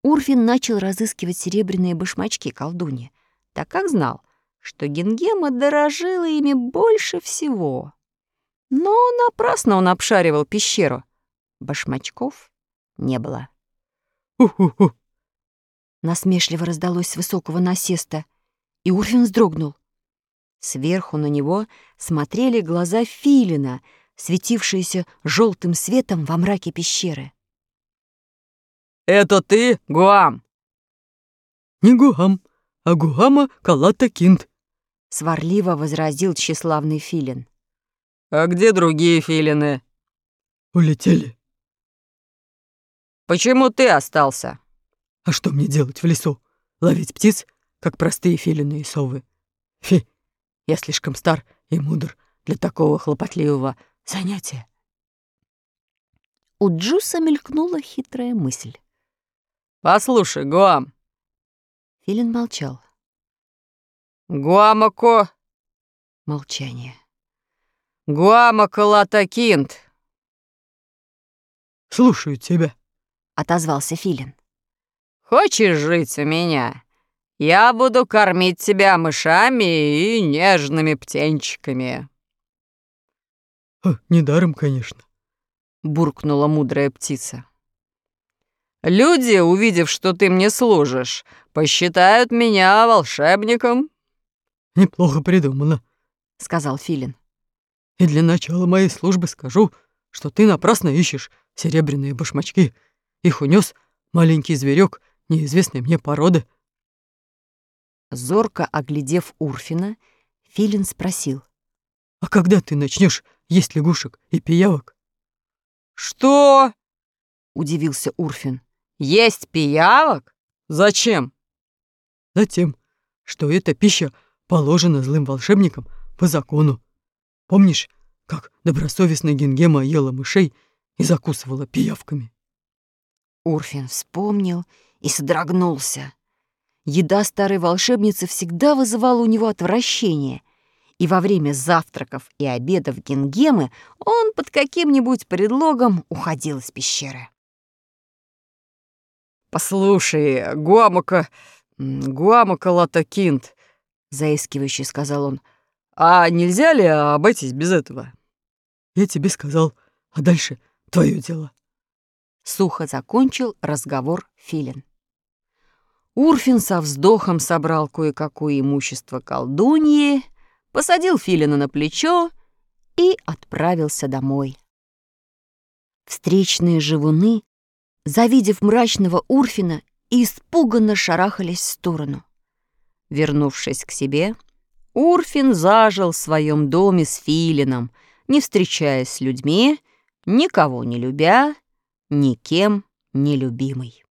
Урфин начал разыскивать серебряные башмачки колдуньи, так как знал, что Гингема дорожила ими больше всего. Но напрасно он обшаривал пещеру. Башмачков не было. «Ху-ху-ху!» Насмешливо раздалось с высокого насеста, и Урфин вздрогнул. Сверху на него смотрели глаза филина, светившиеся желтым светом во мраке пещеры. «Это ты, Гуам?» «Не Гуам, а Гуама Калата-Кинт», — сварливо возразил тщеславный филин. «А где другие филины?» улетели. «Почему ты остался?» А что мне делать в лесу? Ловить птиц, как простые филины и совы? Фи, я слишком стар и мудр для такого хлопотливого занятия». У Джуса мелькнула хитрая мысль. «Послушай, Гуам». Филин молчал. «Гуамако...» Молчание. «Гуамакалатакинт». «Слушаю тебя», — отозвался филин. «Хочешь жить у меня? Я буду кормить тебя мышами и нежными птенчиками». «Недаром, конечно», — буркнула мудрая птица. «Люди, увидев, что ты мне служишь, посчитают меня волшебником». «Неплохо придумано», — сказал филин. «И для начала моей службы скажу, что ты напрасно ищешь серебряные башмачки. Их унес маленький зверек неизвестной мне породы». Зорко оглядев Урфина, филин спросил. «А когда ты начнешь есть лягушек и пиявок?» «Что?» — удивился Урфин. «Есть пиявок? Зачем?» «Затем, что эта пища положена злым волшебникам по закону. Помнишь, как добросовестная Гингема ела мышей и закусывала пиявками?» Урфин вспомнил и содрогнулся. Еда старой волшебницы всегда вызывала у него отвращение, и во время завтраков и обедов Гингемы он под каким-нибудь предлогом уходил из пещеры. «Послушай, Гуамакалатакинт», — заискивающе сказал он, «а нельзя ли обойтись без этого?» «Я тебе сказал, а дальше твое дело». Сухо закончил разговор филин. Урфин со вздохом собрал кое-какое имущество колдуньи, посадил филина на плечо и отправился домой. Встречные живуны, завидев мрачного Урфина, испуганно шарахались в сторону. Вернувшись к себе, Урфин зажил в своем доме с филином, не встречаясь с людьми, никого не любя, никем не любимый.